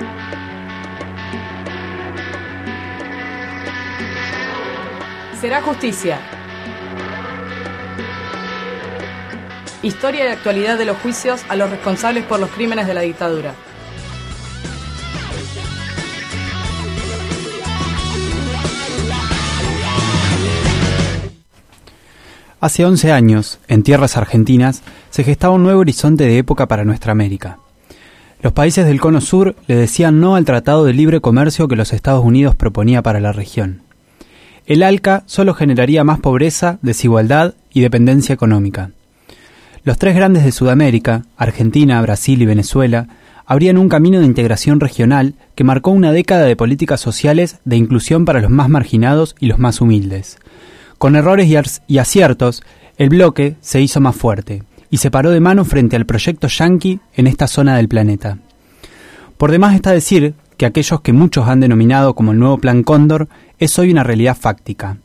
Será justicia. Historia y actualidad de los juicios a los responsables por los crímenes de la dictadura. Hace 11 años, en tierras argentinas, se gestaba un nuevo horizonte de época para nuestra América. Los países del Cono Sur le decían no al Tratado de Libre Comercio que los Estados Unidos proponía para la región. El ALCA solo generaría más pobreza, desigualdad y dependencia económica. Los tres grandes de Sudamérica, Argentina, Brasil y Venezuela, abrían un camino de integración regional que marcó una década de políticas sociales de inclusión para los más marginados y los más humildes. Con errores y aciertos, el bloque se hizo más fuerte y se paró de mano frente al proyecto yanqui en esta zona del planeta. Por demás está decir que aquellos que muchos han denominado como el nuevo Plan Cóndor es hoy una realidad fáctica.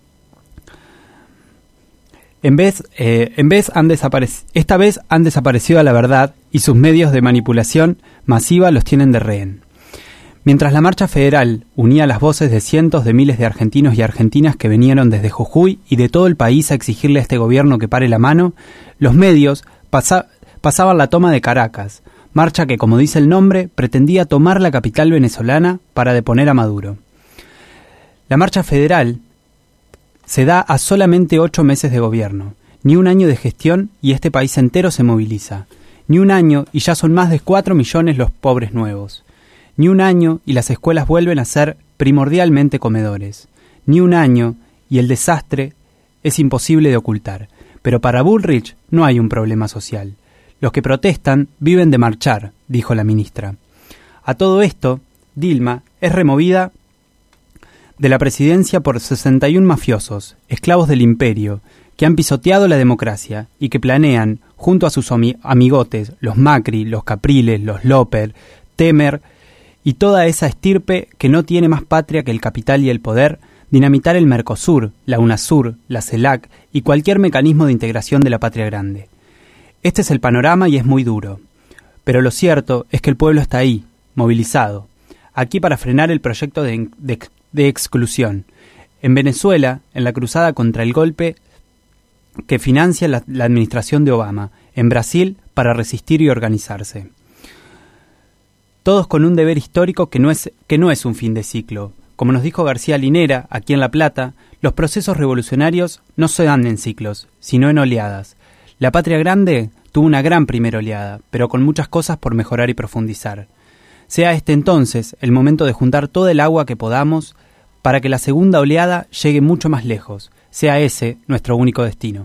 Esta vez han desaparecido a la verdad y sus medios de manipulación masiva los tienen de rehén. Mientras la marcha federal unía las voces de cientos de miles de argentinos y argentinas que vinieron desde Jujuy y de todo el país a exigirle a este gobierno que pare la mano, los medios pasaban la toma de Caracas, marcha que, como dice el nombre, pretendía tomar la capital venezolana para deponer a Maduro. La marcha federal se da a solamente 8 meses de gobierno, ni un año de gestión y este país entero se moviliza, ni un año y ya son más de 4 millones los pobres nuevos, ni un año y las escuelas vuelven a ser primordialmente comedores, ni un año y el desastre es imposible de ocultar, pero para Bullrich no hay un problema social. Los que protestan viven de marchar, dijo la ministra. A todo esto, Dilma es removida de la presidencia por 61 mafiosos, esclavos del imperio, que han pisoteado la democracia y que planean, junto a sus amigotes, los Macri, los Capriles, los López, Temer y toda esa estirpe que no tiene más patria que el capital y el poder, dinamitar el Mercosur, la UNASUR, la CELAC y cualquier mecanismo de integración de la patria grande. Este es el panorama y es muy duro. Pero lo cierto es que el pueblo está ahí, movilizado, aquí para frenar el proyecto de exclusión. En Venezuela, en la cruzada contra el golpe que financia la administración de Obama. En Brasil, para resistir y organizarse. Todos con un deber histórico que no es un fin de ciclo. Como nos dijo García Linera, aquí en La Plata, los procesos revolucionarios no se dan en ciclos, sino en oleadas. La patria grande tuvo una gran primera oleada, pero con muchas cosas por mejorar y profundizar. Sea este entonces el momento de juntar toda el agua que podamos para que la segunda oleada llegue mucho más lejos. Sea ese nuestro único destino.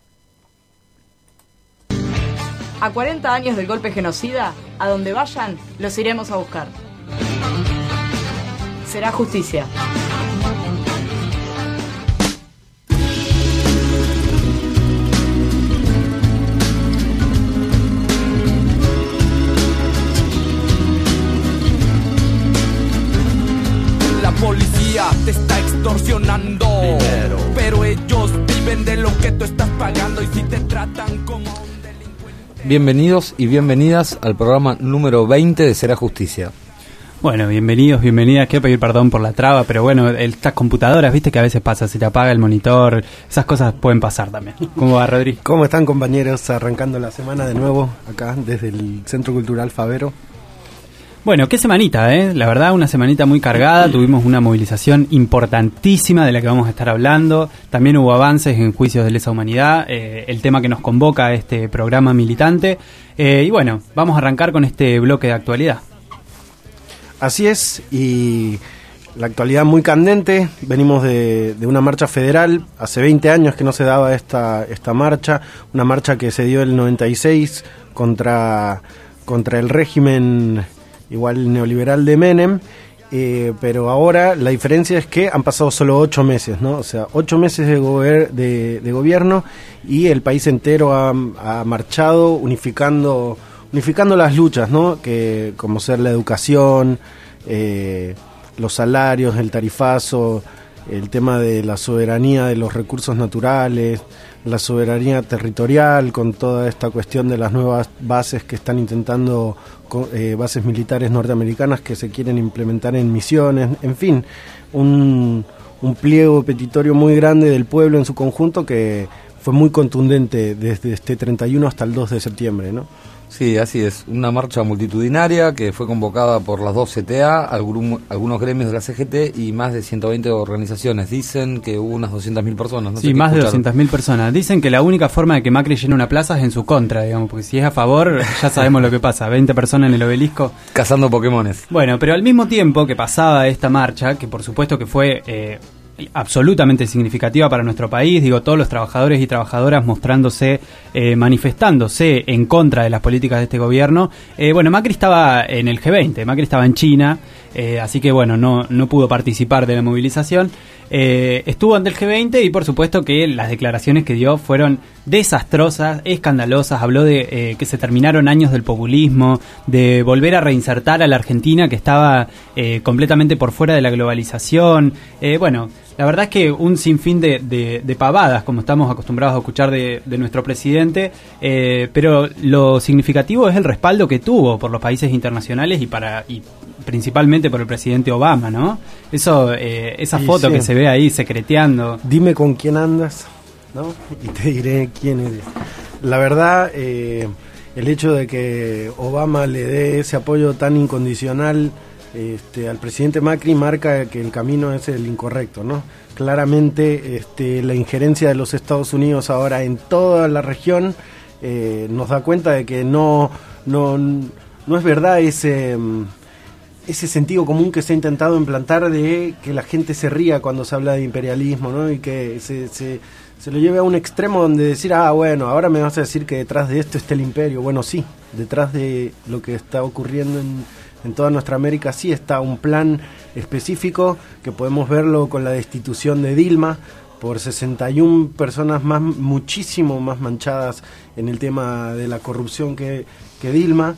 A 40 años del golpe genocida, a donde vayan, los iremos a buscar. Será justicia. La policía te está extorsionando dinero, pero ellos viven de lo que tú estás pagando y si te tratan como un delincuente. Bienvenidos y bienvenidas al programa número 20 de Será Justicia. Bueno, bienvenidos, bienvenidas. Quiero pedir perdón por la traba, pero bueno, estas computadoras, viste que a veces pasa, se te apaga el monitor, esas cosas pueden pasar también. ¿Cómo va, Rodri? ¿Cómo están, compañeros? Arrancando la semana de nuevo acá desde el Centro Cultural Favero. Bueno, qué semanita, la verdad, una semanita muy cargada. Tuvimos una movilización importantísima de la que vamos a estar hablando. También hubo avances en juicios de lesa humanidad, el tema que nos convoca a este programa militante. Y bueno, vamos a arrancar con este bloque de actualidad. Así es, y la actualidad muy candente. Venimos de una marcha federal. Hace 20 años que no se daba esta marcha, una marcha que se dio en el 96 contra el régimen igual neoliberal de Menem, pero ahora la diferencia es que han pasado solo 8 meses, ¿no? O sea, 8 meses de gobierno y el país entero ha marchado unificando las luchas, ¿no? Que como ser la educación, los salarios, el tarifazo, el tema de la soberanía de los recursos naturales, la soberanía territorial, con toda esta cuestión de las nuevas bases que están intentando, bases militares norteamericanas que se quieren implementar en misiones, en fin, un pliego petitorio muy grande del pueblo en su conjunto que fue muy contundente desde este 31 hasta el 2 de septiembre, ¿no? Sí, así es. Una marcha multitudinaria que fue convocada por las dos CTA, algunos gremios de la CGT y más de 120 organizaciones. Dicen que hubo unas 200.000 personas. No sí, más de 200.000 personas. Dicen que la única forma de que Macri llene una plaza es en su contra, digamos, porque si es a favor, ya sabemos lo que pasa. 20 personas en el obelisco. Cazando Pokémones. Bueno, pero al mismo tiempo que pasaba esta marcha, que por supuesto que fue absolutamente significativa para nuestro país, digo, todos los trabajadores y trabajadoras mostrándose, manifestándose en contra de las políticas de este gobierno. Bueno, Macri estaba en el G20, Macri estaba en China, así que bueno, no pudo participar de la movilización. Estuvo ante el G20 y por supuesto que las declaraciones que dio fueron desastrosas, escandalosas. Habló de que se terminaron años del populismo, de volver a reinsertar a la Argentina que estaba completamente por fuera de la globalización. Bueno, la verdad es que un sinfín de pavadas, como estamos acostumbrados a escuchar de nuestro presidente, pero lo significativo es el respaldo que tuvo por los países internacionales y principalmente por el presidente Obama, ¿no? Eso, esa foto que se ve ahí secreteando. Dime con quién andas, ¿no? Y te diré quién eres. La verdad, el hecho de que Obama le dé ese apoyo tan incondicional al presidente Macri marca que el camino es el incorrecto, ¿no? Claramente la injerencia de los Estados Unidos ahora en toda la región nos da cuenta de que no es verdad ese sentido común que se ha intentado implantar de que la gente se ría cuando se habla de imperialismo, ¿no? Y que se lo lleve a un extremo donde decir, bueno, ahora me vas a decir que detrás de esto está el imperio. Bueno, sí, detrás de lo que está ocurriendo en toda nuestra América sí está un plan específico que podemos verlo con la destitución de Dilma por 61 personas más, muchísimo más manchadas en el tema de la corrupción que Dilma.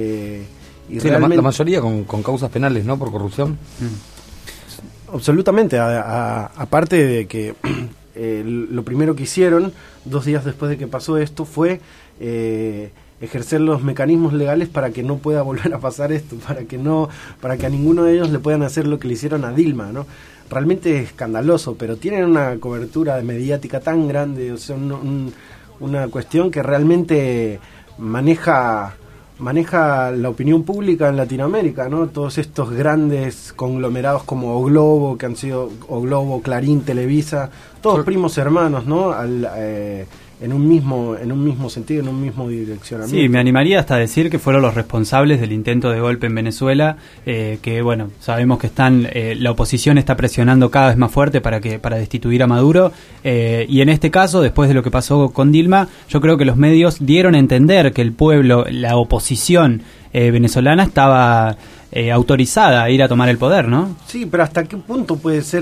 Y sí, la mayoría con causas penales, ¿no? Por corrupción. Absolutamente. Aparte de que lo primero que hicieron 2 días después de que pasó esto fue ejercer los mecanismos legales para que no pueda volver a pasar esto, para que a ninguno de ellos le puedan hacer lo que le hicieron a Dilma, ¿no? Realmente es escandaloso, pero tienen una cobertura mediática tan grande, o sea, una cuestión que realmente maneja la opinión pública en Latinoamérica, ¿no? Todos estos grandes conglomerados como O Globo, que han sido O Globo, Clarín, Televisa, todos primos hermanos, ¿no? En un mismo sentido, en un mismo direccionamiento. Sí, me animaría hasta a decir que fueron los responsables del intento de golpe en Venezuela, que bueno, sabemos que la oposición está presionando cada vez más fuerte para destituir a Maduro, y en este caso, después de lo que pasó con Dilma, yo creo que los medios dieron a entender que el pueblo, la oposición venezolana estaba autorizada a ir a tomar el poder, ¿no? Sí, pero ¿hasta qué punto puede ser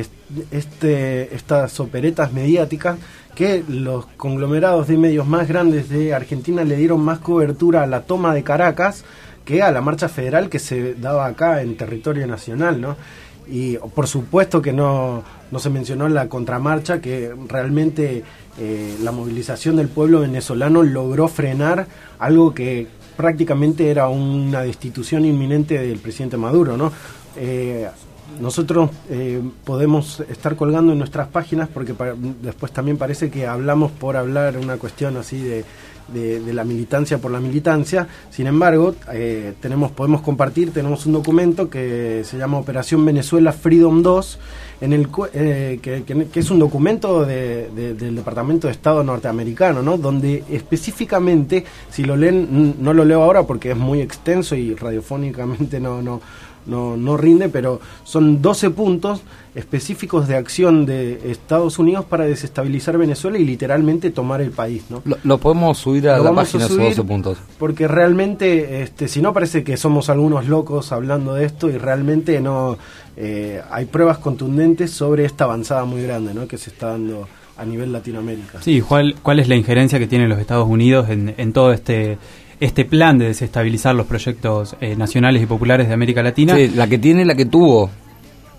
estas operetas mediáticas que los conglomerados de medios más grandes de Argentina le dieron más cobertura a la toma de Caracas que a la marcha federal que se daba acá en territorio nacional, ¿no? Y por supuesto que no se mencionó la contramarcha, que realmente la movilización del pueblo venezolano logró frenar algo que prácticamente era una destitución inminente del presidente Maduro, ¿no? Nosotros podemos estar colgando en nuestras páginas porque después también parece que hablamos por hablar, una cuestión así de la militancia por la militancia. Sin embargo, podemos compartir, tenemos un documento que se llama Operación Venezuela Freedom 2, que es un documento del Departamento de Estado norteamericano, ¿no? Donde específicamente, si lo leen, no lo leo ahora porque es muy extenso y radiofónicamente no rinde, pero son 12 puntos específicos de acción de Estados Unidos para desestabilizar Venezuela y literalmente tomar el país, ¿no? Lo podemos subir a la página, esos 12 puntos. Porque realmente, si no, parece que somos algunos locos hablando de esto y realmente no hay pruebas contundentes sobre esta avanzada muy grande, ¿no? Que se está dando a nivel Latinoamérica. Sí, ¿cuál es la injerencia que tienen los Estados Unidos en todo este plan de desestabilizar los proyectos nacionales y populares de América Latina? Sí, la que tuvo.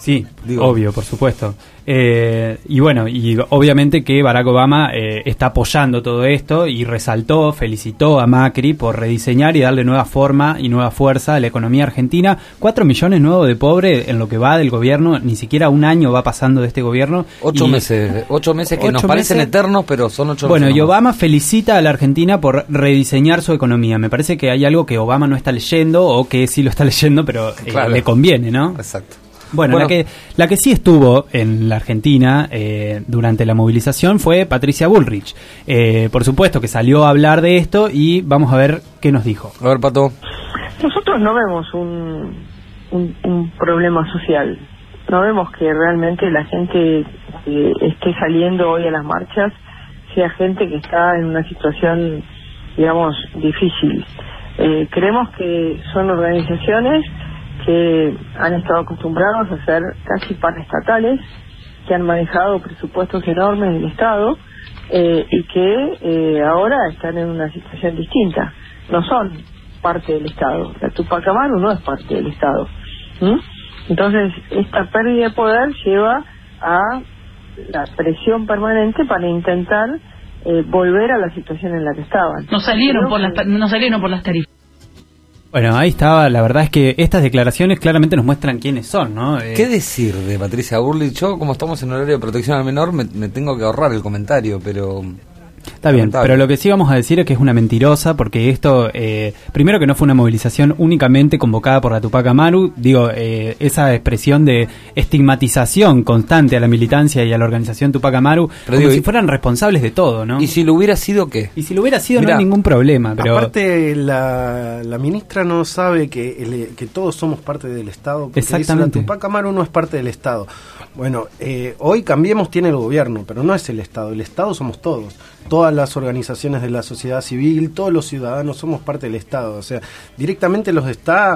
Sí, obvio, por supuesto. Y bueno, y obviamente que Barack Obama está apoyando todo esto y felicitó a Macri por rediseñar y darle nueva forma y nueva fuerza a la economía argentina. 4 millones nuevos de pobres en lo que va del gobierno, ni siquiera un año va pasando de este gobierno. 8 meses que nos parecen eternos, pero son 8 meses. Bueno, y Obama felicita a la Argentina por rediseñar su economía. Me parece que hay algo que Obama no está leyendo, o que sí lo está leyendo, pero claro, le conviene, ¿no? Exacto. Bueno, la que sí estuvo en la Argentina durante la movilización fue Patricia Bullrich. Por supuesto que salió a hablar de esto y vamos a ver qué nos dijo. A ver, Pato. Nosotros no vemos un problema social. No vemos que realmente la gente que esté saliendo hoy a las marchas sea gente que está en una situación, digamos, difícil. Creemos que son organizaciones que han estado acostumbrados a ser casi paraestatales, que han manejado presupuestos enormes del Estado y que ahora están en una situación distinta. No son parte del Estado. La Tupac Amaru no es parte del Estado. Entonces, esta pérdida de poder lleva a la presión permanente para intentar volver a la situación en la que estaban. No salieron por las tarifas. Bueno, ahí estaba. La verdad es que estas declaraciones claramente nos muestran quiénes son, ¿no? ¿Qué decir de Patricia Bullrich? Yo, como estamos en horario de protección al menor, me tengo que ahorrar el comentario, pero... Está bien, pero lo que sí vamos a decir es que es una mentirosa, porque esto, primero que no fue una movilización únicamente convocada por la Tupac Amaru, esa expresión de estigmatización constante a la militancia y a la organización Tupac Amaru, pero como si fueran responsables de todo, ¿no? ¿Y si lo hubiera sido qué? Y si lo hubiera sido, mirá, no hay ningún problema. Pero aparte, la ministra no sabe que todos somos parte del Estado, porque exactamente. Dice, la Tupac Amaru no es parte del Estado. Bueno, hoy Cambiemos tiene el gobierno, pero no es el Estado somos todos. Todas las organizaciones de la sociedad civil, todos los ciudadanos somos parte del Estado. O sea, directamente los está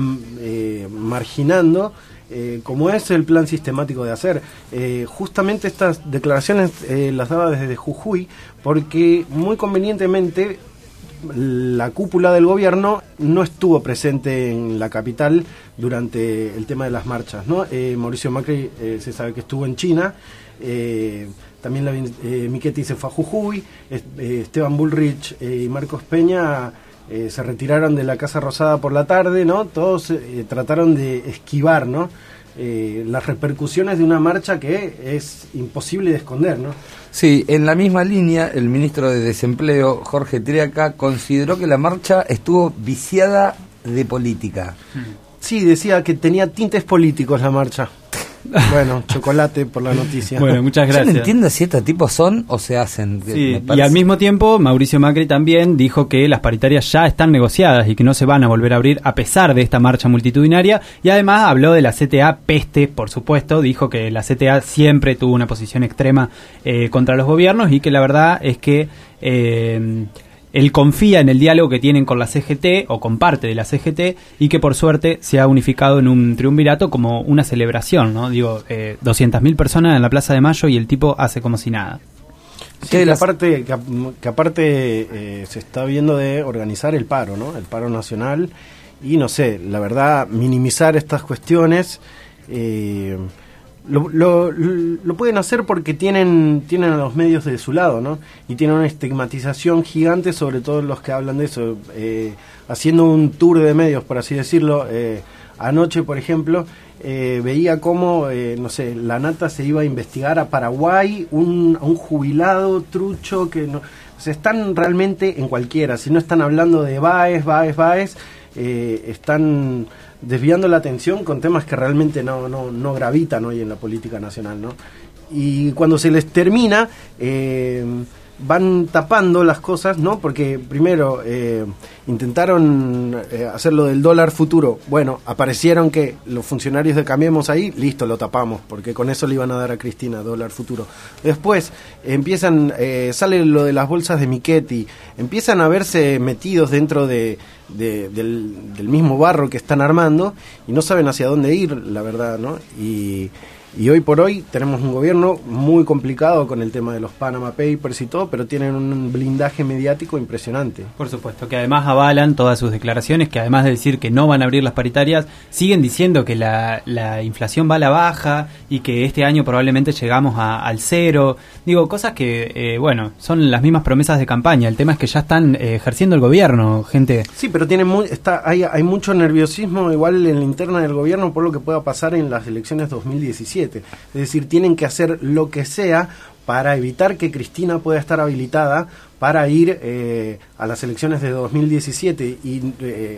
marginando, como es el plan sistemático de hacer. Justamente estas declaraciones las daba desde Jujuy, porque muy convenientemente la cúpula del gobierno no estuvo presente en la capital durante el tema de las marchas, ¿no? Mauricio Macri se sabe que estuvo en China. También Michetti se fue a Jujuy, Esteban Bullrich y Marcos Peña se retiraron de la Casa Rosada por la tarde, ¿no? Todos trataron de esquivar, ¿no? Las repercusiones de una marcha que es imposible de esconder, ¿no? Sí, en la misma línea, el ministro de Desempleo, Jorge Triaca, consideró que la marcha estuvo viciada de política. Sí, decía que tenía tintes políticos la marcha. Bueno, chocolate por la noticia. Bueno, muchas gracias. Yo no entiendo si estos tipos son o se hacen. Sí, y al mismo tiempo Mauricio Macri también dijo que las paritarias ya están negociadas y que no se van a volver a abrir a pesar de esta marcha multitudinaria, y además habló de la CTA peste, por supuesto. Dijo que la CTA siempre tuvo una posición extrema contra los gobiernos, y que la verdad es que él confía en el diálogo que tienen con la CGT o con parte de la CGT, y que por suerte se ha unificado en un triunvirato como una celebración, ¿no? Digo, 200.000 personas en la Plaza de Mayo y el tipo hace como si nada. Sí, que aparte se está viendo de organizar el paro, ¿no? El paro nacional, y no sé, la verdad, minimizar estas cuestiones. Lo pueden hacer porque tienen a los medios de su lado, ¿no? Y tienen una estigmatización gigante sobre todos los que hablan de eso, haciendo un tour de medios, por así decirlo. Anoche, por ejemplo, veía cómo, no sé, la Nata se iba a investigar a Paraguay, a un jubilado trucho que no, o sea, están realmente en cualquiera. Si no están hablando de Baez, están desviando la atención con temas que realmente no gravitan hoy en la política nacional, ¿no? Y cuando se les termina, van tapando las cosas, ¿no? Porque primero intentaron hacer lo del dólar futuro. Bueno, aparecieron que los funcionarios de Cambiemos ahí, listo, lo tapamos, porque con eso le iban a dar a Cristina, dólar futuro. Después sale lo de las bolsas de Michetti, empiezan a verse metidos dentro del mismo barro que están armando y no saben hacia dónde ir, la verdad, ¿no? Y Y hoy por hoy tenemos un gobierno muy complicado con el tema de los Panama Papers y todo, pero tienen un blindaje mediático impresionante. Por supuesto, que además avalan todas sus declaraciones, que además de decir que no van a abrir las paritarias, siguen diciendo que la inflación va a la baja y que este año probablemente llegamos al cero. Digo, cosas que, son las mismas promesas de campaña. El tema es que ya están ejerciendo el gobierno, gente. Sí, pero hay mucho nerviosismo igual en la interna del gobierno por lo que pueda pasar en las elecciones 2017. Es decir, tienen que hacer lo que sea para evitar que Cristina pueda estar habilitada para ir a las elecciones de 2017 y,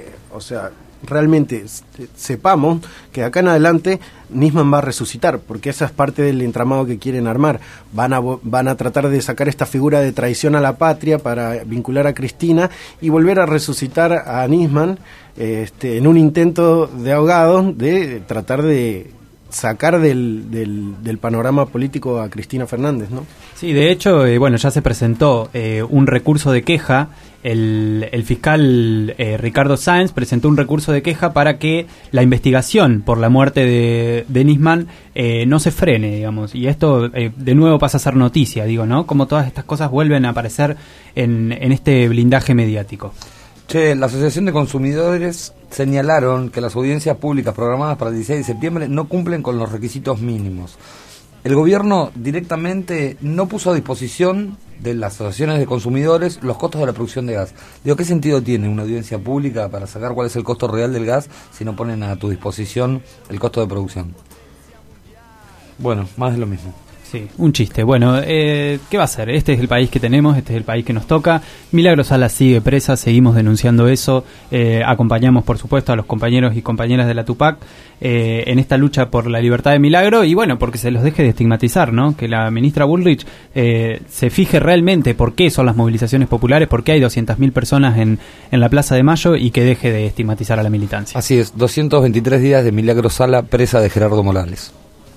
realmente sepamos que de acá en adelante Nisman va a resucitar, porque esa es parte del entramado que quieren armar. Van a tratar de sacar esta figura de traición a la patria para vincular a Cristina y volver a resucitar a Nisman en un intento de ahogado de tratar de sacar del panorama político a Cristina Fernández, ¿no? Sí, de hecho, ya se presentó un recurso de queja. El fiscal Ricardo Sáenz presentó un recurso de queja para que la investigación por la muerte de Nisman no se frene, digamos. Y esto de nuevo pasa a ser noticia, digo, ¿no? Como todas estas cosas vuelven a aparecer en este blindaje mediático. La Asociación de Consumidores señalaron que las audiencias públicas programadas para el 16 de septiembre no cumplen con los requisitos mínimos. El gobierno directamente no puso a disposición de las asociaciones de consumidores los costos de la producción de gas. Digo, ¿qué sentido tiene una audiencia pública para sacar cuál es el costo real del gas si no ponen a tu disposición el costo de producción? Bueno, más de lo mismo. Sí, un chiste. Bueno, ¿qué va a ser? Este es el país que tenemos, este es el país que nos toca. Milagro Sala sigue presa, seguimos denunciando eso. Acompañamos, por supuesto, a los compañeros y compañeras de la Tupac en esta lucha por la libertad de Milagro y, porque se los deje de estigmatizar, ¿no? Que la ministra Bullrich se fije realmente por qué son las movilizaciones populares, por qué hay 200.000 personas en la Plaza de Mayo y que deje de estigmatizar a la militancia. Así es, 223 días de Milagro Sala presa de Gerardo Morales.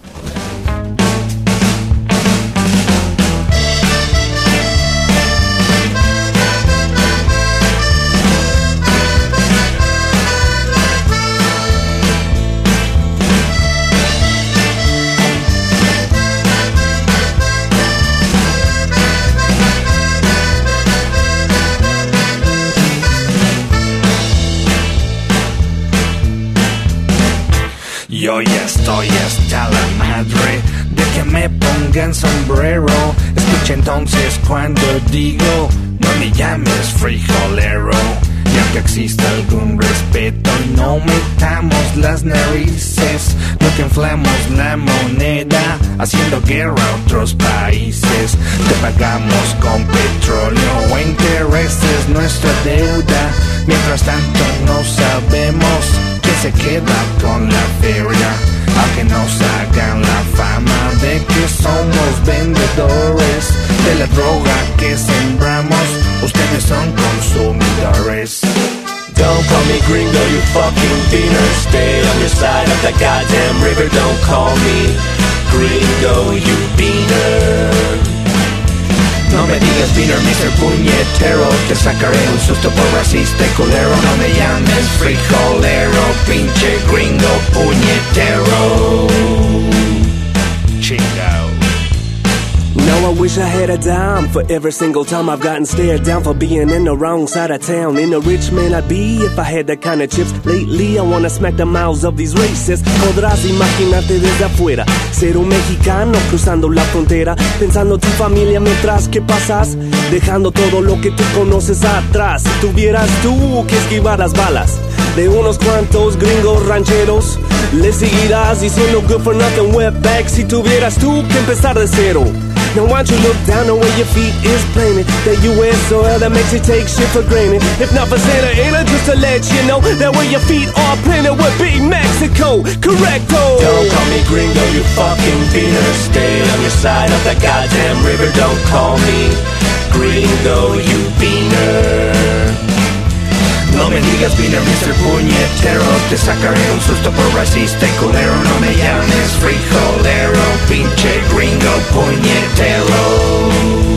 Yo ya estoy hasta la madre de que me pongan sombrero. Escucha entonces cuando digo, no me llames frijolero. Y aunque exista algún respeto, no metamos las narices. No que inflamos la moneda, haciendo guerra a otros países. Te pagamos con petróleo o intereses nuestra deuda. Mientras tanto no sabemos se queda con la feria, aunque nos hagan la fama de que somos vendedores de la droga que sembramos. Ustedes son consumidores. Don't call me gringo, you fucking beaner. Stay on your side of the goddamn river. Don't call me gringo, you beaner. No me digas beaner, Mr. Puñetero. Te sacaré un susto por racista y culero. No me llames frijolero, pinche gringo puñetero. Chingao. Now I wish I had a dime for every single time I've gotten stared down for being in the wrong side of town. In a rich man I'd be if I had that kind of chips. Lately I wanna smack the mouths of these racists. Podrás imaginarte desde afuera ser un mexicano cruzando la frontera, pensando tu familia mientras que pasas, dejando todo lo que tú conoces atrás. Si tuvieras tú que esquivar las balas de unos cuantos gringos rancheros, le seguirás diciendo good for nothing wetback. Si tuvieras tú que empezar de cero, now why don't you look down on where your feet is planted? That U.S. soil that makes you take shit for granted. If not for Santa Ana, just to let you know that where your feet are planted would be Mexico. Correcto. Don't call me gringo, you fucking beaner. Stay on your side of the goddamn river. Don't call me gringo, you beaner. No me digas beaner, Mr. Puñetero. Te sacaré un susto por racista y culero. No me llames frijolero, pinche gringo puñetero.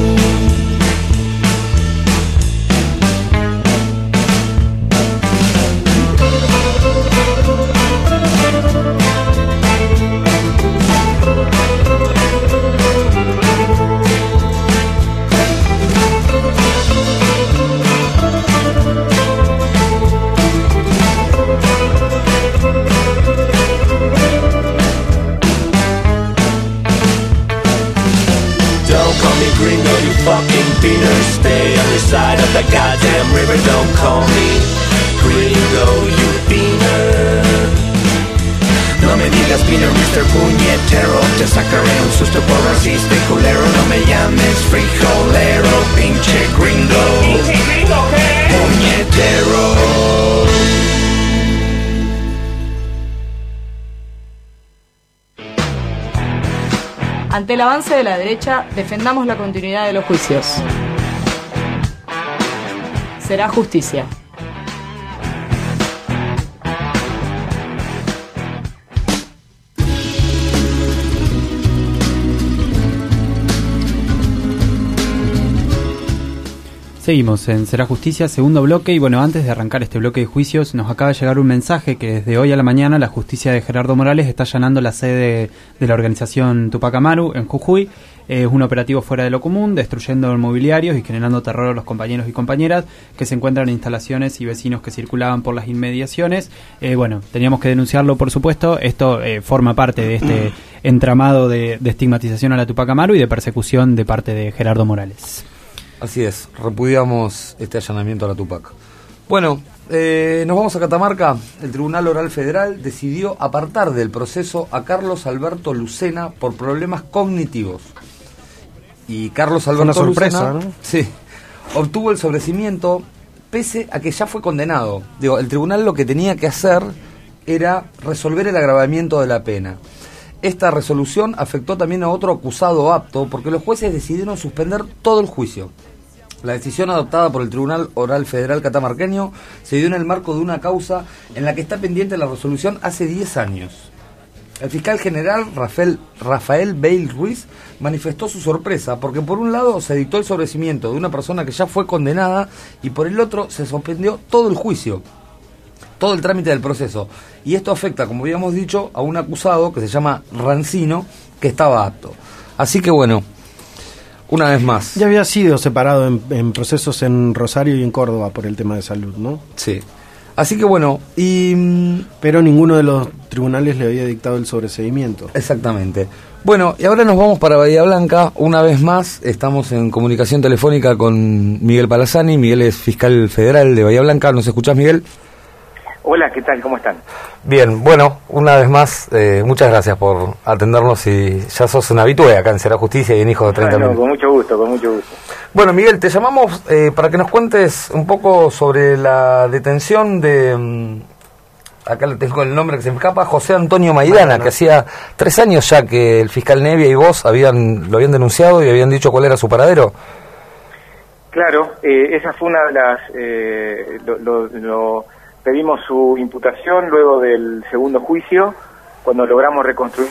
call me gringo, you beaner. No me digas beaner, Mr. Puñetero, te sacaré un susto por racista y culero. No me llames frijolero, pinche gringo. ¿Pinche gringo qué? Puñetero. Ante el avance de la derecha, defendamos la continuidad de los juicios. Será justicia. Seguimos en Será Justicia, segundo bloque, y bueno, antes de arrancar este bloque de juicios, nos acaba de llegar un mensaje que desde hoy a la mañana la justicia de Gerardo Morales está allanando la sede de la organización Tupac Amaru en Jujuy. Es un operativo fuera de lo común, destruyendo mobiliarios y generando terror a los compañeros y compañeras que se encuentran en instalaciones y vecinos que circulaban por las inmediaciones. Bueno, teníamos que denunciarlo, por supuesto. Esto forma parte de este entramado de estigmatización a la Tupac Amaru y de persecución de parte de Gerardo Morales. Así es, repudiamos este allanamiento a la Tupac. Bueno, nos vamos a Catamarca. El Tribunal Oral Federal decidió apartar del proceso a Carlos Alberto Lucena por problemas cognitivos. Y Carlos Alberto Lucena, ¿no? Sí, obtuvo el sobreseimiento pese a que ya fue condenado. Digo, el tribunal lo que tenía que hacer era resolver el agravamiento de la pena. Esta resolución afectó también a otro acusado apto porque los jueces decidieron suspender todo el juicio. La decisión adoptada por el Tribunal Oral Federal catamarqueño se dio en el marco de una causa en la que está pendiente la resolución hace 10 años. El fiscal general Rafael Bale Ruiz manifestó su sorpresa porque por un lado se dictó el sobreseimiento de una persona que ya fue condenada y por el otro se suspendió todo el juicio, todo el trámite del proceso. Y esto afecta, como habíamos dicho, a un acusado que se llama Rancino, que estaba apto. Así que bueno, una vez más. Ya había sido separado en procesos en Rosario y en Córdoba por el tema de salud, ¿no? Sí. Así que bueno, pero ninguno de los tribunales le había dictado el sobreseimiento. Exactamente. Bueno, y ahora nos vamos para Bahía Blanca. Una vez más, estamos en comunicación telefónica con Miguel Palazani. Miguel es fiscal federal de Bahía Blanca. ¿Nos escuchás, Miguel? Hola, ¿qué tal? ¿Cómo están? Bien, bueno, una vez más, muchas gracias por atendernos y ya sos un habitué acá en Será Justicia y en Hijo de 30 Minutos. Con mucho gusto, con mucho gusto. Bueno, Miguel, te llamamos para que nos cuentes un poco sobre la detención de, acá le tengo el nombre que se me escapa, José Antonio Maidana, que hacía 3 años ya que el fiscal Nevia y vos lo habían denunciado y habían dicho cuál era su paradero. Claro, esa fue una de las... pedimos su imputación luego del segundo juicio, cuando logramos reconstruir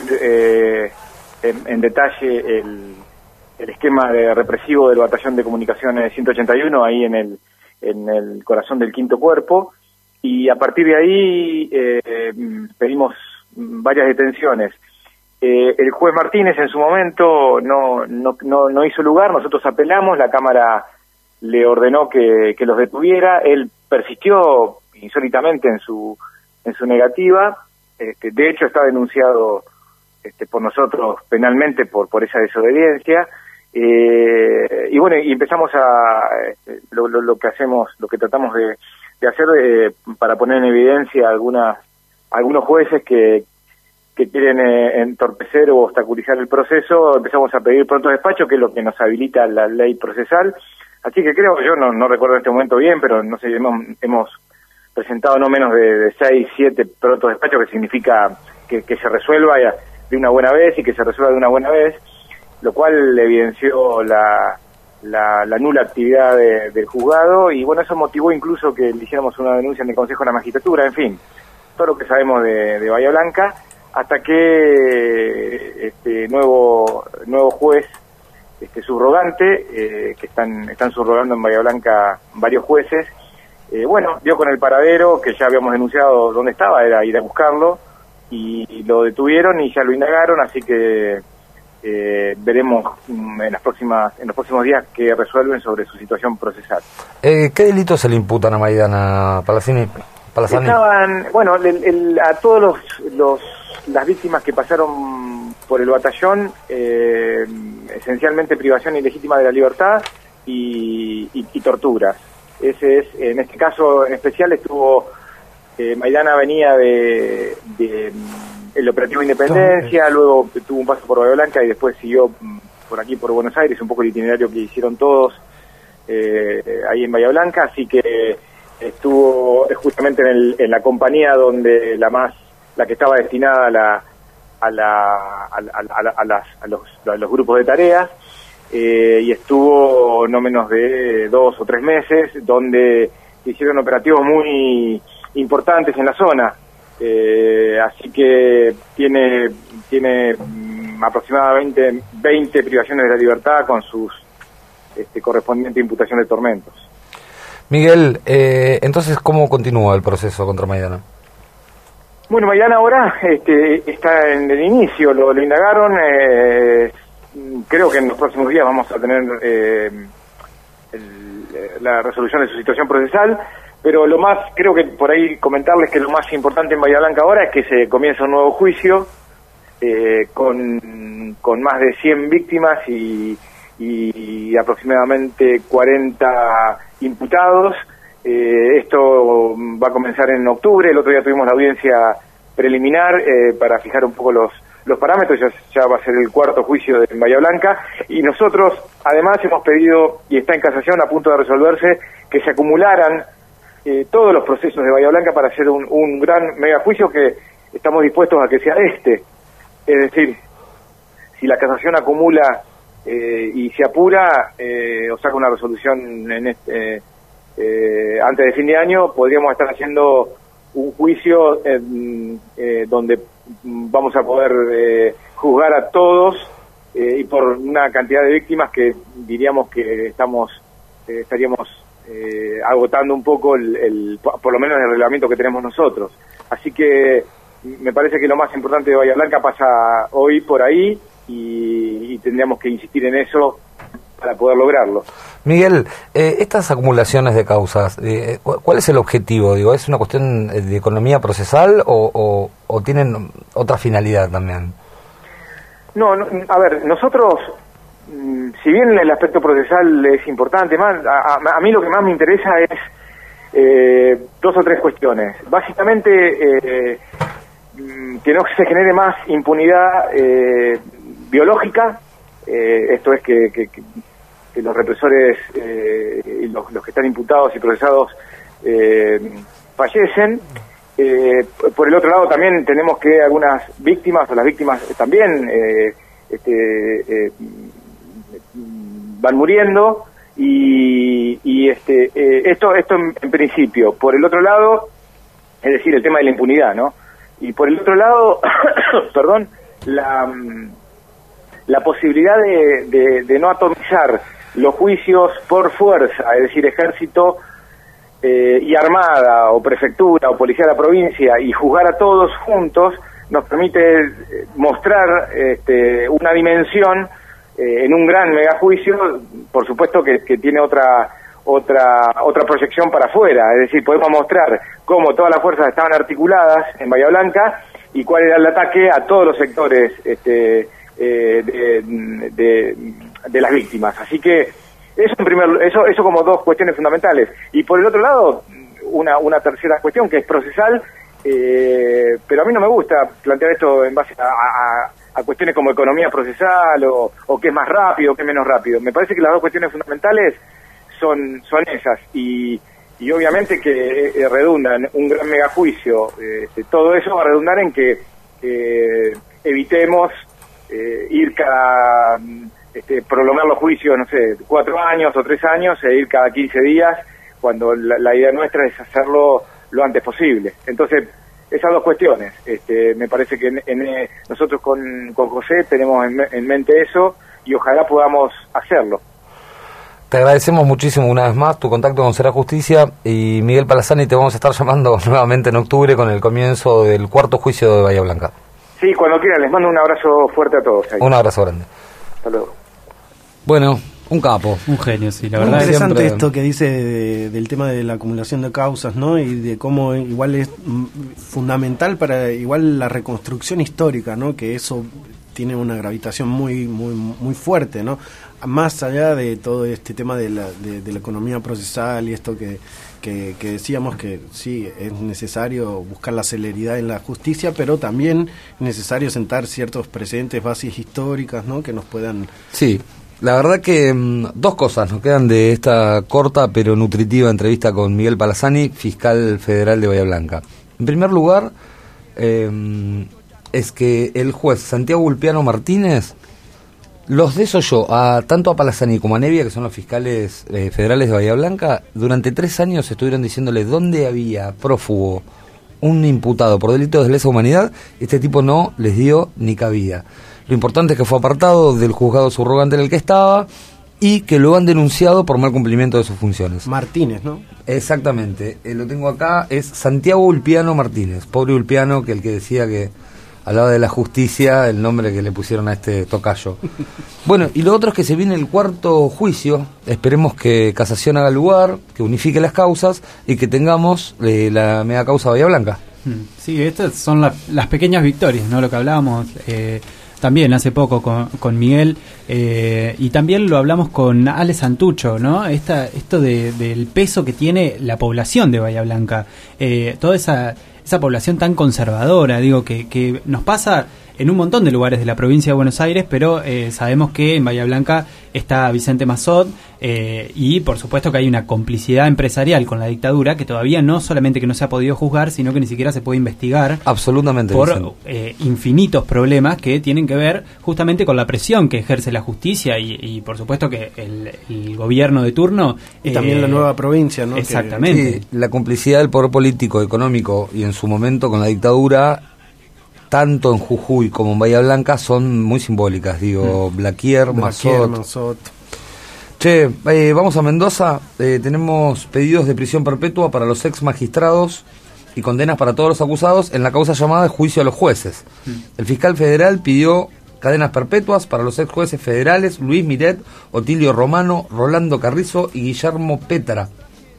en detalle el esquema represivo del Batallón de Comunicaciones 181, ahí en el corazón del Quinto Cuerpo, y a partir de ahí pedimos varias detenciones. El juez Martínez en su momento no hizo lugar, nosotros apelamos, la Cámara le ordenó que los detuviera, él persistió insólitamente en su negativa. De hecho está denunciado por nosotros penalmente por esa desobediencia, y bueno, y empezamos lo que tratamos de hacer para poner en evidencia algunos jueces que quieren entorpecer o obstaculizar el proceso. Empezamos a pedir pronto despacho, que es lo que nos habilita la ley procesal. Así que creo, yo no recuerdo en este momento bien, pero no sé, hemos presentado no menos de 6, 7 pronto despachos, que significa que se resuelva de una buena vez y que se resuelva de una buena vez, lo cual evidenció la nula actividad del juzgado, y bueno, eso motivó incluso que le hiciéramos una denuncia en el Consejo de la Magistratura. En fin, todo lo que sabemos de Bahía Blanca, hasta que este nuevo juez subrogante, que están subrogando en Bahía Blanca varios jueces, bueno, dio con el paradero, que ya habíamos denunciado dónde estaba, era ir a buscarlo, y lo detuvieron y ya lo indagaron, así que veremos en los próximos días qué resuelven sobre su situación procesal. ¿Qué delitos se le imputan a Maidana, Palazani? Estaban, bueno, a todos las víctimas que pasaron por el batallón, esencialmente privación ilegítima de la libertad y torturas. Ese es, en este caso en especial estuvo, Maidana venía de el operativo Independencia, luego tuvo un paso por Bahía Blanca y después siguió por aquí por Buenos Aires, un poco el itinerario que hicieron todos ahí en Bahía Blanca, así que estuvo justamente en la compañía donde la que estaba destinada a los grupos de tareas, y estuvo no menos de 2 o 3 meses, donde se hicieron operativos muy importantes en la zona, así que tiene aproximadamente 20 privaciones de la libertad con sus correspondiente imputación de tormentos. Miguel, entonces, ¿cómo continúa el proceso contra Maidana? Bueno, Maidana ahora está en el inicio, lo indagaron, creo que en los próximos días vamos a tener la resolución de su situación procesal, pero lo más, creo que por ahí comentarles que lo más importante en Bahía Blanca ahora es que se comienza un nuevo juicio con más de 100 víctimas y aproximadamente 40 imputados. Esto va a comenzar en octubre. El otro día tuvimos la audiencia preliminar para fijar un poco los parámetros. Ya va a ser el 4º juicio en Bahía Blanca, y nosotros además hemos pedido, y está en casación a punto de resolverse, que se acumularan todos los procesos de Bahía Blanca para hacer un gran mega juicio, que estamos dispuestos a que sea es decir, si la casación acumula y se apura o saca una resolución antes de fin de año, podríamos estar haciendo un juicio donde vamos a poder juzgar a todos y por una cantidad de víctimas que diríamos que estaríamos agotando un poco por lo menos el reglamento que tenemos nosotros. Así que me parece que lo más importante de Bahía Blanca pasa hoy por ahí, y tendríamos que insistir en eso para poder lograrlo. Miguel, estas acumulaciones de causas, ¿cuál es el objetivo? Digo, ¿es una cuestión de economía procesal o tienen otra finalidad también? No, a ver, nosotros, si bien el aspecto procesal es importante, a mí lo que más me interesa es 2 o 3 cuestiones. Básicamente, que no se genere más impunidad biológica, esto es que los represores y los que están imputados y procesados fallecen. Por el otro lado también tenemos que algunas víctimas, o las víctimas también van muriendo, y esto en principio. Por el otro lado, es decir, el tema de la impunidad, ¿no? Y por el otro lado, perdón, la posibilidad de no atomizar los juicios por fuerza, es decir, ejército y armada, o prefectura, o policía de la provincia, y juzgar a todos juntos, nos permite mostrar una dimensión en un gran megajuicio, por supuesto que tiene otra proyección para afuera, es decir, podemos mostrar cómo todas las fuerzas estaban articuladas en Bahía Blanca y cuál era el ataque a todos los sectores de las víctimas. Así que eso como 2 cuestiones fundamentales. Y por el otro lado, una tercera cuestión que es procesal, pero a mí no me gusta plantear esto en base a cuestiones como economía procesal o qué es más rápido, qué es menos rápido. Me parece que las 2 cuestiones fundamentales son esas, y obviamente que redundan un gran megajuicio. Todo eso va a redundar en que evitemos ir prolongar los juicios, no sé, 4 años o 3 años, e ir cada 15 días, cuando la idea nuestra es hacerlo lo antes posible. Entonces, esas 2 cuestiones, me parece que nosotros con José tenemos en mente eso, y ojalá podamos hacerlo. Te agradecemos muchísimo una vez más tu contacto con Será Justicia, y Miguel Palazani, te vamos a estar llamando nuevamente en octubre con el comienzo del 4º juicio de Bahía Blanca. Sí, cuando quieran. Les mando un abrazo fuerte a todos ahí. Un abrazo grande. Hasta luego. Bueno, un capo. Un genio, sí, la Muy verdad. interesante esto que dice del tema de la acumulación de causas, ¿no? Y de cómo igual es fundamental para igual la reconstrucción histórica, ¿no? Que eso tiene una gravitación muy fuerte, ¿no? más allá de todo este tema de la economía procesal y esto que decíamos que sí, es necesario buscar la celeridad en la justicia, pero también es necesario sentar ciertos precedentes, bases históricas, ¿no? Que nos puedan... Sí, la verdad que dos cosas nos quedan de esta corta pero nutritiva entrevista con Miguel Palazani, fiscal federal de Bahía Blanca. En primer lugar, es que el juez Santiago Ulpiano Martínez los desoyó tanto a Palazani como a Nevia, que son los fiscales federales de Bahía Blanca. Durante 3 años estuvieron diciéndole dónde había prófugo, un imputado por delitos de lesa humanidad. Este tipo no les dio ni cabida. Lo importante es que fue apartado del juzgado subrogante en el que estaba y que lo han denunciado por mal cumplimiento de sus funciones. Martínez, ¿no? Exactamente, lo tengo acá, es Santiago Ulpiano Martínez. Pobre Ulpiano, que el que decía que hablaba de la justicia, el nombre que le pusieron a este tocayo. Bueno, y lo otro es que se viene el 4º juicio. Esperemos que casación haga lugar, que unifique las causas y que tengamos la mega causa Bahía Blanca. Sí, estas son las pequeñas victorias, ¿no? Lo que hablábamos también hace poco con Miguel, y también lo hablamos con Ale Santucho, ¿no? Esto del peso que tiene la población de Bahía Blanca, toda esa población tan conservadora, digo, que nos pasa en un montón de lugares de la provincia de Buenos Aires, pero sabemos que en Bahía Blanca está Vicente Massot, y por supuesto que hay una complicidad empresarial con la dictadura que todavía no solamente que no se ha podido juzgar, sino que ni siquiera se puede investigar. Absolutamente. Por infinitos problemas que tienen que ver justamente con la presión que ejerce la justicia y por supuesto que el gobierno de turno. Y también la nueva provincia, ¿no? Exactamente. Sí, la complicidad del poder político, económico y en su momento con la dictadura, tanto en Jujuy como en Bahía Blanca, son muy simbólicas. Digo, Blaquier, Massot. Che, vamos a Mendoza. Tenemos pedidos de prisión perpetua para los ex magistrados y condenas para todos los acusados en la causa llamada de juicio a los jueces. El fiscal federal pidió cadenas perpetuas para los ex jueces federales Luis Miret, Otilio Romano, Rolando Carrizo y Guillermo Pétara.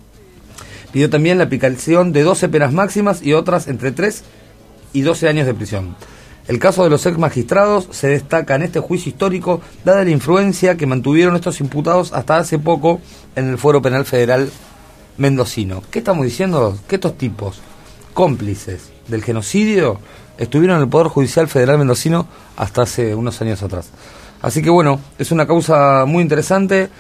Pidió también la aplicación de 12 penas máximas y otras entre 3 y 12 años de prisión. El caso de los ex magistrados se destaca en este juicio histórico, dada la influencia que mantuvieron estos imputados hasta hace poco en el Fuero Penal Federal mendocino. ¿Qué estamos diciendo? Que estos tipos, cómplices del genocidio, estuvieron en el Poder Judicial Federal mendocino hasta hace unos años atrás. Así que bueno, es una causa muy interesante.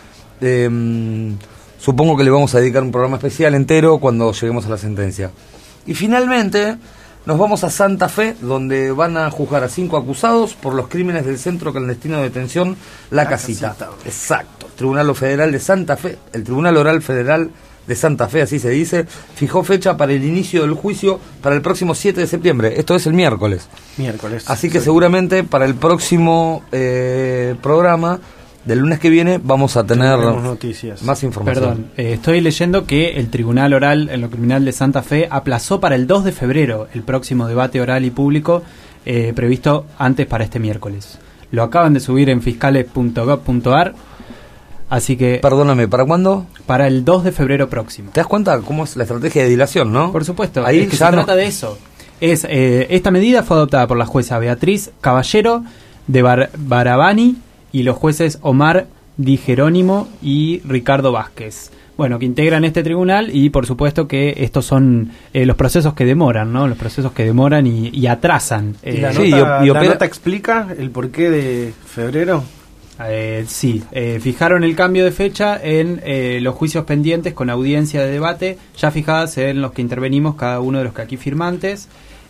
Supongo que le vamos a dedicar un programa especial entero cuando lleguemos a la sentencia. Y finalmente nos vamos a Santa Fe, donde van a juzgar a 5 acusados por los crímenes del Centro Clandestino de Detención La Casita. Exacto. Tribunal Federal de Santa Fe, el Tribunal Oral Federal de Santa Fe, así se dice, fijó fecha para el inicio del juicio para el próximo 7 de septiembre. Esto es el miércoles. Así que seguramente para el próximo programa del lunes que viene vamos a tener noticias, más información. Perdón, estoy leyendo que el Tribunal Oral en lo Criminal de Santa Fe aplazó para el 2 de febrero el próximo debate oral y público previsto antes para este miércoles. Lo acaban de subir en fiscales.gov.ar, así que... Perdóname, ¿para cuándo? Para el 2 de febrero próximo. ¿Te das cuenta cómo es la estrategia de dilación, no? Por supuesto, ahí es que se trata de eso. Esta medida fue adoptada por la jueza Beatriz Caballero de Barabani y los jueces Omar Di Jerónimo y Ricardo Vázquez. Bueno, que integran este tribunal y por supuesto que estos son los procesos que demoran, ¿no? Los procesos que demoran y atrasan. ¿Y la nota explica el porqué de febrero? Sí, fijaron el cambio de fecha en los juicios pendientes con audiencia de debate, ya fijadas en los que intervenimos cada uno de los que aquí firmantes.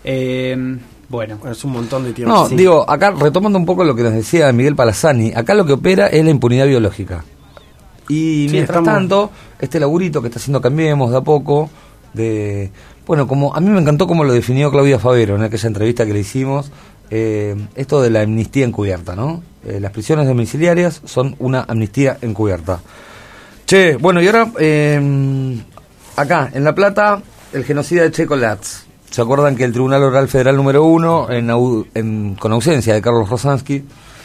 Bueno, es un montón de tiempo. No, sí. Digo, acá retomando un poco lo que nos decía Miguel Palazani, acá lo que opera es la impunidad biológica. Y sí, mientras tanto, este laburito que está haciendo Cambiemos de a poco, bueno, como a mí me encantó como lo definió Claudia Favero en aquella entrevista que le hicimos, esto de la amnistía encubierta, ¿no? Las prisiones domiciliarias son una amnistía encubierta. Che, bueno, y ahora, acá, en La Plata, el genocida de Checo Latz. ¿Se acuerdan que el Tribunal Oral Federal número 1, con ausencia de Carlos Rosansky,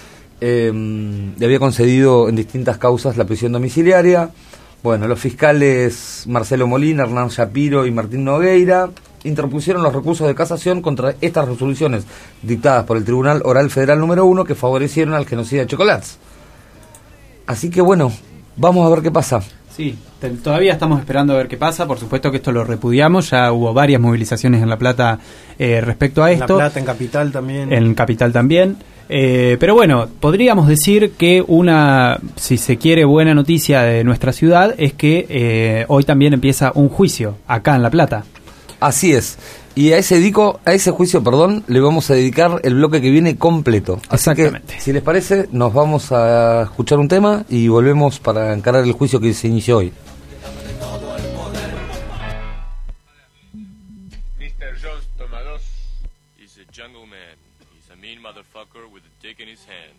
le había concedido en distintas causas la prisión domiciliaria? Bueno, los fiscales Marcelo Molina, Hernán Shapiro y Martín Nogueira interpusieron los recursos de casación contra estas resoluciones dictadas por el Tribunal Oral Federal número 1 que favorecieron al genocida de Checo Latz. Así que bueno, vamos a ver qué pasa. Sí, todavía estamos esperando a ver qué pasa. Por supuesto que esto lo repudiamos. Ya hubo varias movilizaciones en La Plata respecto a esto. En La Plata, en Capital también. En Capital también. Pero bueno, podríamos decir que una, si se quiere, buena noticia de nuestra ciudad es que hoy también empieza un juicio acá en La Plata. Así es. Y a ese juicio, le vamos a dedicar el bloque que viene completo. Así Exactamente. que, si les parece, nos vamos a escuchar un tema y volvemos para encarar el juicio que se inició hoy. Mr. Jones toma 2 is a jungle man. He's a mean motherfucker with a dick in his hand.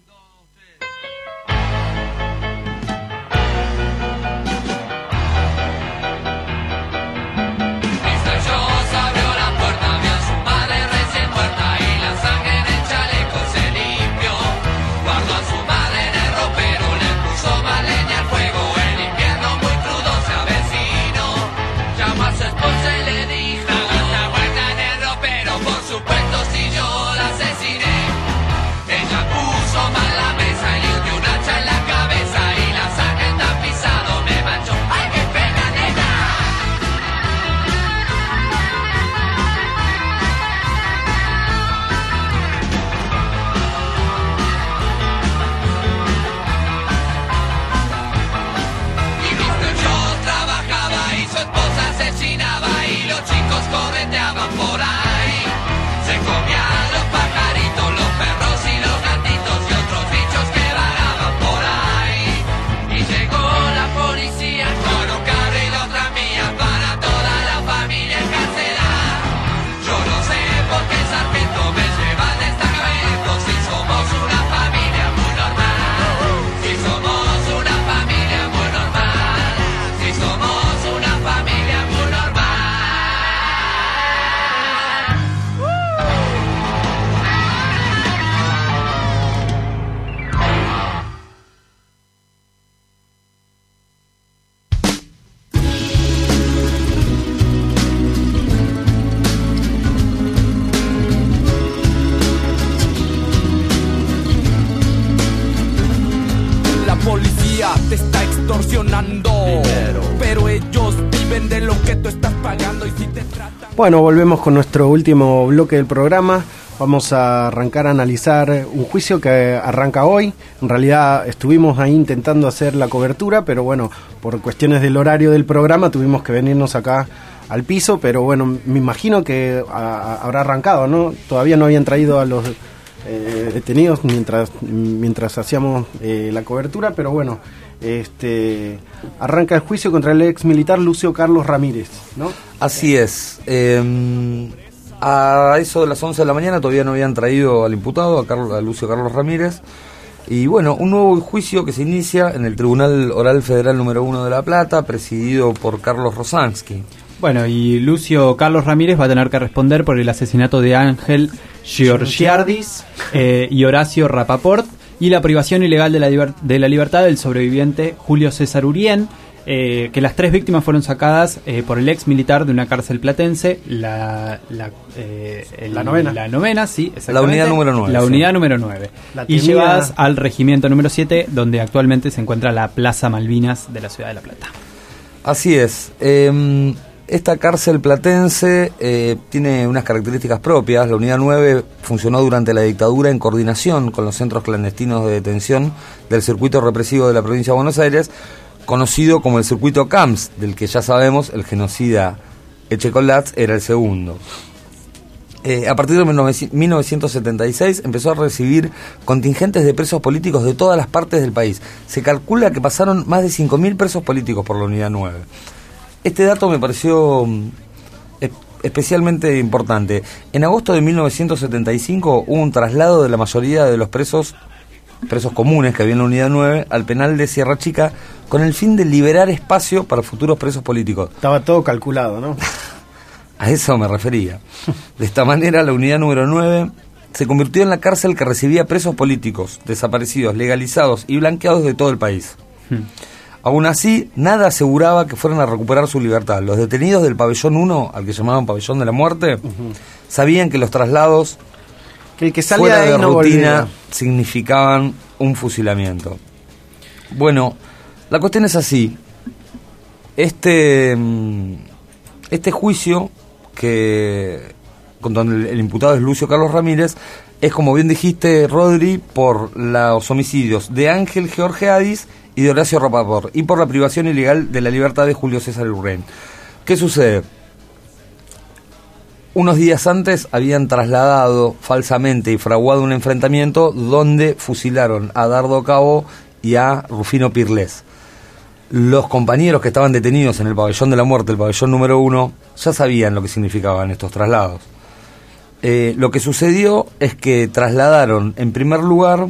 Te está extorsionando dinero, pero ellos viven de lo que tú estás pagando y si te tratan... Bueno, volvemos con nuestro último bloque del programa. Vamos a arrancar a analizar un juicio que arranca hoy. En realidad estuvimos ahí intentando hacer la cobertura, pero bueno, por cuestiones del horario del programa tuvimos que venirnos acá al piso, pero bueno, me imagino que habrá arrancado, ¿no? Todavía no habían traído a los detenidos mientras hacíamos la cobertura, pero bueno, arranca el juicio contra el ex militar Lucio Carlos Ramírez, ¿no? Así es. A eso de las 11 de la mañana todavía no habían traído al imputado, a Lucio Carlos Ramírez. Y bueno, un nuevo juicio que se inicia en el Tribunal Oral Federal número 1 de La Plata, presidido por Carlos Rosansky. Bueno, y Lucio Carlos Ramírez va a tener que responder por el asesinato de Ángel Giorgiardis y Horacio Rapaport y la privación ilegal de la libertad del sobreviviente Julio César Urien, que las tres víctimas fueron sacadas por el ex militar de una cárcel platense, la novena. La novena, sí, exactamente. La unidad número 9. La sí. unidad número 9. Y llevadas al regimiento número 7, donde actualmente se encuentra la Plaza Malvinas de la ciudad de La Plata. Así es. Esta cárcel platense tiene unas características propias. La unidad 9 funcionó durante la dictadura en coordinación con los centros clandestinos de detención del circuito represivo de la provincia de Buenos Aires, conocido como el circuito Camps, del que ya sabemos el genocida Echecolatz era el segundo. A partir de 1976 empezó a recibir contingentes de presos políticos de todas las partes del país. Se calcula que pasaron más de 5.000 presos políticos por la unidad 9. Este dato me pareció especialmente importante. En agosto de 1975 hubo un traslado de la mayoría de los presos comunes que había en la unidad 9 al penal de Sierra Chica con el fin de liberar espacio para futuros presos políticos. Estaba todo calculado, ¿no? A eso me refería. De esta manera, la unidad número 9 se convirtió en la cárcel que recibía presos políticos, desaparecidos, legalizados y blanqueados de todo el país. Aún así, nada aseguraba que fueran a recuperar su libertad. Los detenidos del pabellón 1, al que llamaban pabellón de la muerte, sabían que los traslados que el que salía fuera de no rutina volvía. significaban un fusilamiento. Bueno, la cuestión es así. Este juicio, con donde el imputado es Lucio Carlos Ramírez, es, como bien dijiste, Rodri, por los homicidios de Ángel Georgiadis y de Horacio Rapaport, y por la privación ilegal de la libertad de Julio César Urrén. ¿Qué sucede? Unos días antes habían trasladado falsamente y fraguado un enfrentamiento donde fusilaron a Dardo Cabo y a Rufino Pirlés. Los compañeros que estaban detenidos en el pabellón de la muerte, el pabellón número 1, ya sabían lo que significaban estos traslados. Lo que sucedió es que trasladaron, en primer lugar,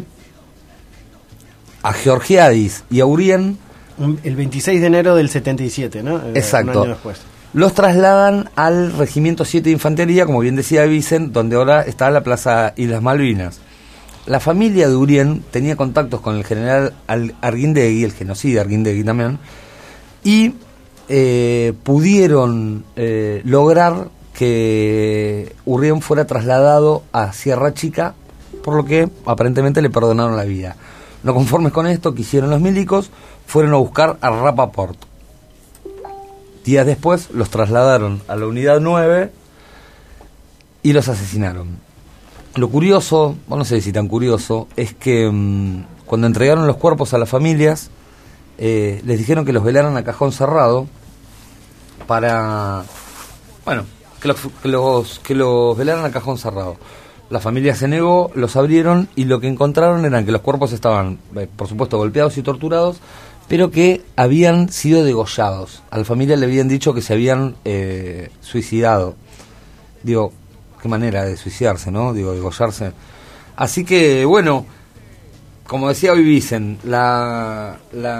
a Georgiadis y a Urien. El 26 de enero del 77, ¿no? Exacto. Un año después. Los trasladan al Regimiento 7 de Infantería, como bien decía Vicen, donde ahora está la Plaza Islas Malvinas. La familia de Urien tenía contactos con el general Arguindegui, el genocida Arguindegui también, y pudieron lograr que Urrien fuera trasladado a Sierra Chica, por lo que aparentemente le perdonaron la vida. No conformes con esto, que hicieron los milicos, fueron a buscar a Rapaport. Días después los trasladaron a la unidad 9 y los asesinaron. Lo curioso, o no sé si tan curioso, es que cuando entregaron los cuerpos a las familias, les dijeron que los velaran a cajón cerrado para... Bueno, que los velaran a cajón cerrado. La familia se negó, los abrieron y lo que encontraron eran que los cuerpos estaban, por supuesto, golpeados y torturados, pero que habían sido degollados. A la familia le habían dicho que se habían suicidado. Digo, qué manera de suicidarse, ¿no? Digo, degollarse. Así que, bueno, como decía hoy Vicen, la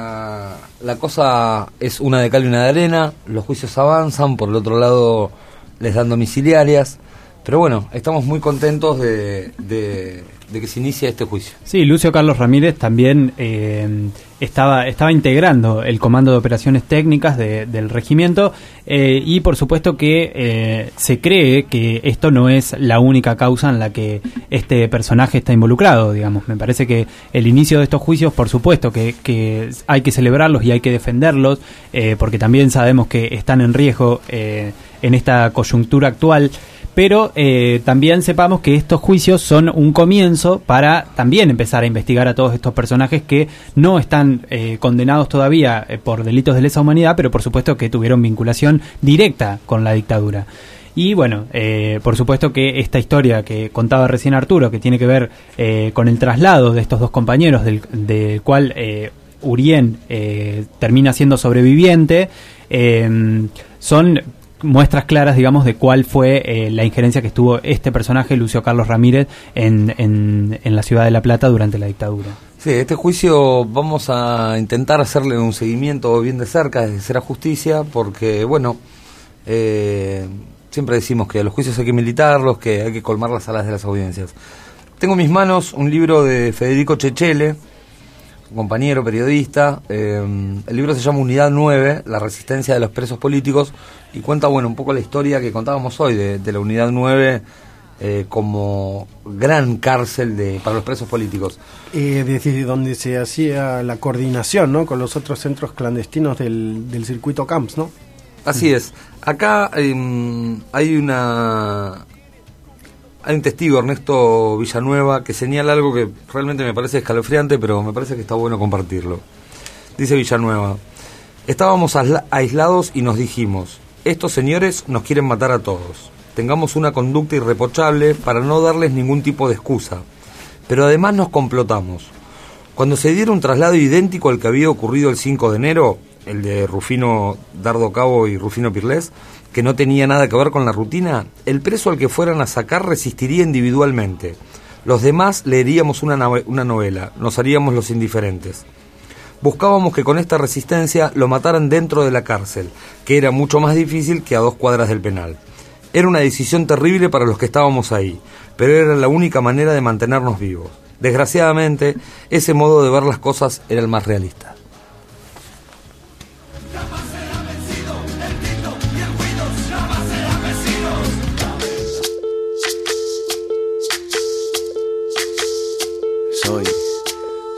cosa es una de cal y una de arena, los juicios avanzan, por el otro lado les dan domiciliarias, pero bueno, estamos muy contentos de que se inicie este juicio. Sí, Lucio Carlos Ramírez también estaba integrando el Comando de Operaciones Técnicas del regimiento, y por supuesto que se cree que esto no es la única causa en la que este personaje está involucrado, digamos. Me parece que el inicio de estos juicios, por supuesto que hay que celebrarlos y hay que defenderlos, porque también sabemos que están en riesgo en esta coyuntura actual. Pero también sepamos que estos juicios son un comienzo para también empezar a investigar a todos estos personajes que no están condenados todavía por delitos de lesa humanidad, pero por supuesto que tuvieron vinculación directa con la dictadura. Y bueno, por supuesto que esta historia que contaba recién Arturo, que tiene que ver con el traslado de estos dos compañeros, del cual Urien termina siendo sobreviviente, son muestras claras, digamos, de cuál fue la injerencia que estuvo este personaje, Lucio Carlos Ramírez, en la ciudad de La Plata durante la dictadura. Sí, este juicio vamos a intentar hacerle un seguimiento bien de cerca desde Será Justicia, porque, bueno, siempre decimos que a los juicios hay que militarlos, que hay que colmar las salas de las audiencias. Tengo en mis manos un libro de Federico Chechele, compañero periodista. El libro se llama Unidad 9, la resistencia de los presos políticos, y cuenta, bueno, un poco la historia que contábamos hoy de la Unidad 9 como gran cárcel para los presos políticos. Desde donde se hacía la coordinación, ¿no?, con los otros centros clandestinos del circuito Camps, ¿no? Así es. Acá hay un testigo, Ernesto Villanueva, que señala algo que realmente me parece escalofriante, pero me parece que está bueno compartirlo. Dice Villanueva: estábamos aislados y nos dijimos, estos señores nos quieren matar a todos. Tengamos una conducta irreprochable para no darles ningún tipo de excusa. Pero además nos complotamos. Cuando se diera un traslado idéntico al que había ocurrido el 5 de enero, el de Rufino Dardo Cabo y Rufino Pirlés, que no tenía nada que ver con la rutina, el preso al que fueran a sacar resistiría individualmente. Los demás leeríamos una novela, nos haríamos los indiferentes. Buscábamos que con esta resistencia lo mataran dentro de la cárcel, que era mucho más difícil que a 2 cuadras del penal. Era una decisión terrible para los que estábamos ahí, pero era la única manera de mantenernos vivos. Desgraciadamente, ese modo de ver las cosas era el más realista.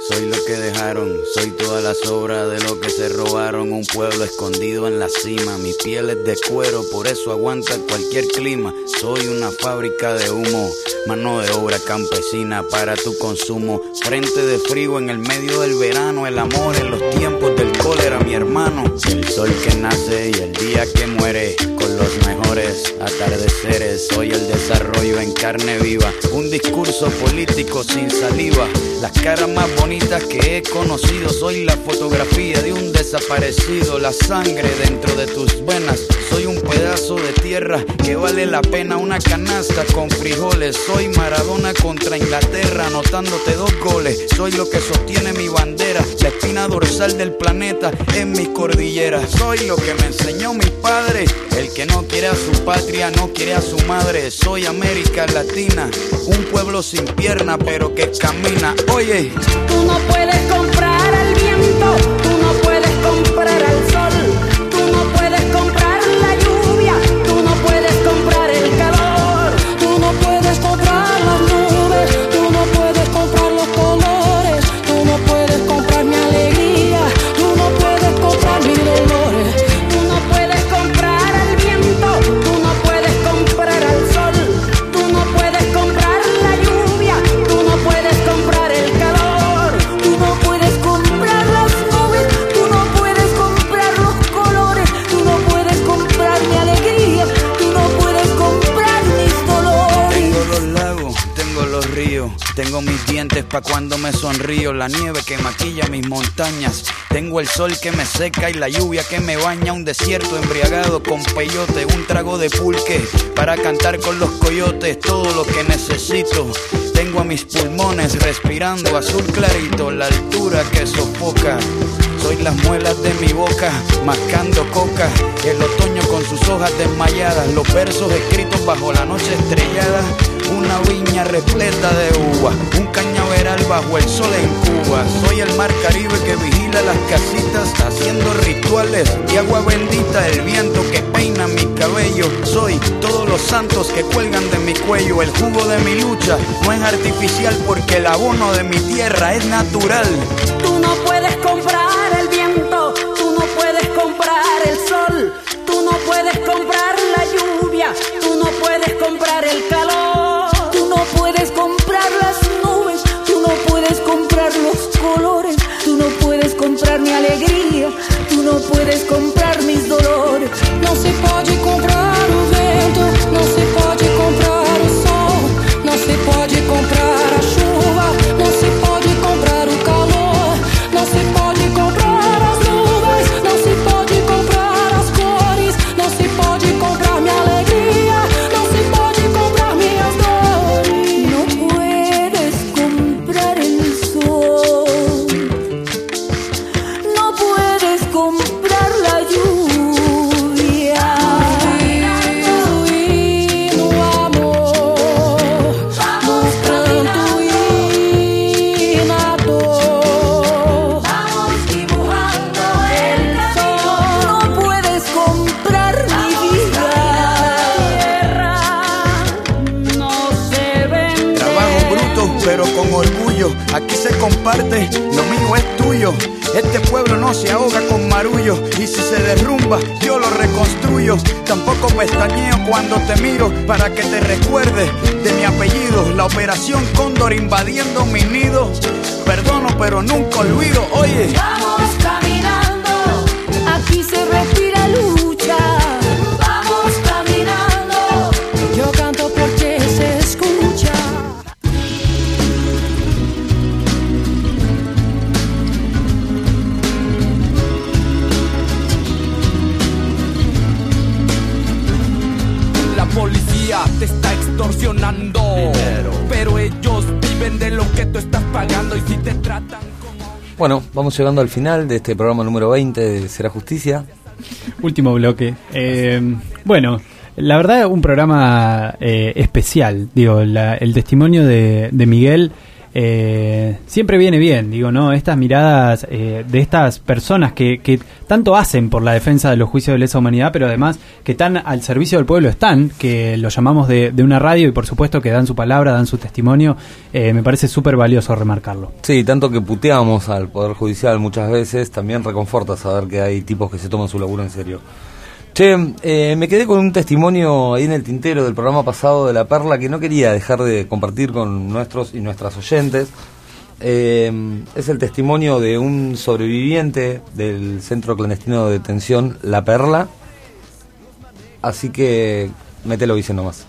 soy lo que dejaron, soy toda la sobra de lo que se robaron. Un pueblo escondido en la cima, mi piel es de cuero, por eso aguanta cualquier clima. Soy una fábrica de humo, mano de obra campesina para tu consumo. Frente de frío en el medio del verano, el amor en los tiempos del cólera, mi hermano. El sol que nace y el día que muere, con los mejores atardeceres. Soy el desarrollo en carne viva, un discurso político sin saliva. Las caras más bonitas que he conocido, soy la fotografía de un desaparecido. La sangre dentro de tus venas, soy un pedazo de tierra que vale la pena una canasta con frijoles. Soy Maradona contra Inglaterra, anotándote 2 goles. Soy lo que sostiene mi bandera, la espina dorsal del planeta en mis cordilleras. Soy lo que me enseñó mi padre, el que no quiere a su patria, no quiere a su madre. Soy América Latina, un pueblo sin pierna pero que camina. Oye, tú no puedes comprar el viento, tú no puedes comprar al sol, tú no puedes comprar la lluvia, tú no puedes comprar el calor, tú no puedes comprar las nubes, tú no puedes comprar los colores, tú no puedes comprar mi alegría, tú no puedes comprar mis dolores, tú no puedes comprar el viento, tú no puedes comprar al sol, tú no puedes comprar la lluvia, tú no puedes comprar el calor, tú no puedes comprar las nubes, tú no puedes comprar los colores, tú no puedes comprar mi alegría, tú no puedes comprar mis dolores. Tengo los lagos, tengo los ríos, tengo mis dientes pa' cuando me sonrío, la nieve que maquilla mis montañas, tengo el sol que me seca y la lluvia que me baña, un desierto embriagado con peyote, un trago de pulque para cantar con los coyotes, todo lo que necesito. Tengo a mis pulmones respirando azul clarito, la altura que sofoca. Soy las muelas de mi boca, mascando coca. El otoño con sus hojas desmayadas, los versos escritos bajo la noche estrellada. Una viña repleta de uva, un cañaveral bajo el sol en Cuba. Soy el mar Caribe que vigila las casitas, haciendo rituales de agua bendita. El viento que peina mi cabello. Soy todos los santos que cuelgan de mi cuello. El jugo de mi lucha no es artificial, porque el abono de mi tierra es natural. Tú no puedes comprar el viento, tú no puedes comprar el sol, tú no puedes comprar la lluvia, tú no puedes comprar el calor, tú no puedes comprar las nubes, tú no puedes comprar los colores, tú no puedes comprar mi alegría, tú no puedes comprar mis dolores. No se pode comprar o vento, no se pode comprar o sol, no se pode comprar a chuva, no se pode comprar o calor, no se pode comprar as nuvens, no se pode comprar as cores, no se pode comprar mi alegría, no se pode comprar minhas dores. No puedes comprar el sol, no puedes comprar la lluvia. Y no amor, no pranto y na dor. Vamos dibujando el sol. No puedes comprar mi vida. No se vende. Trabajo bruto pero con orgullo, aquí se comparte, lo mío es tuyo. Este pueblo no se ahoga con marullo, y si se derrumba yo lo reconstruyo. Tampoco pestañeo cuando te miro para que te recuerdes de mi apellido. La operación Cóndor invadiendo mi nido, perdono pero nunca olvido. Oye, Vamos caminando, aquí se respira lucha. Vamos caminando, yo canto porque se escucha. La policía te está extorsionando dinero, pero ellos viven de lo que tú estás pagando. Y si te tratan como... Bueno, vamos llegando al final de este programa número 20 de Será Justicia. Último bloque. Bueno, la verdad un programa especial. Digo, el testimonio de Miguel siempre viene bien, digo, ¿no? Estas miradas de estas personas que tanto hacen por la defensa de los juicios de lesa humanidad, pero además que tan al servicio del pueblo están, que lo llamamos de una radio y por supuesto que dan su palabra, dan su testimonio, me parece súper valioso remarcarlo. Sí, tanto que puteamos al Poder Judicial muchas veces, también reconforta saber que hay tipos que se toman su laburo en serio. Che, me quedé con un testimonio ahí en el tintero del programa pasado de La Perla que no quería dejar de compartir con nuestros y nuestras oyentes. Es el testimonio de un sobreviviente del centro clandestino de detención La Perla. Así que mételo, dice nomás.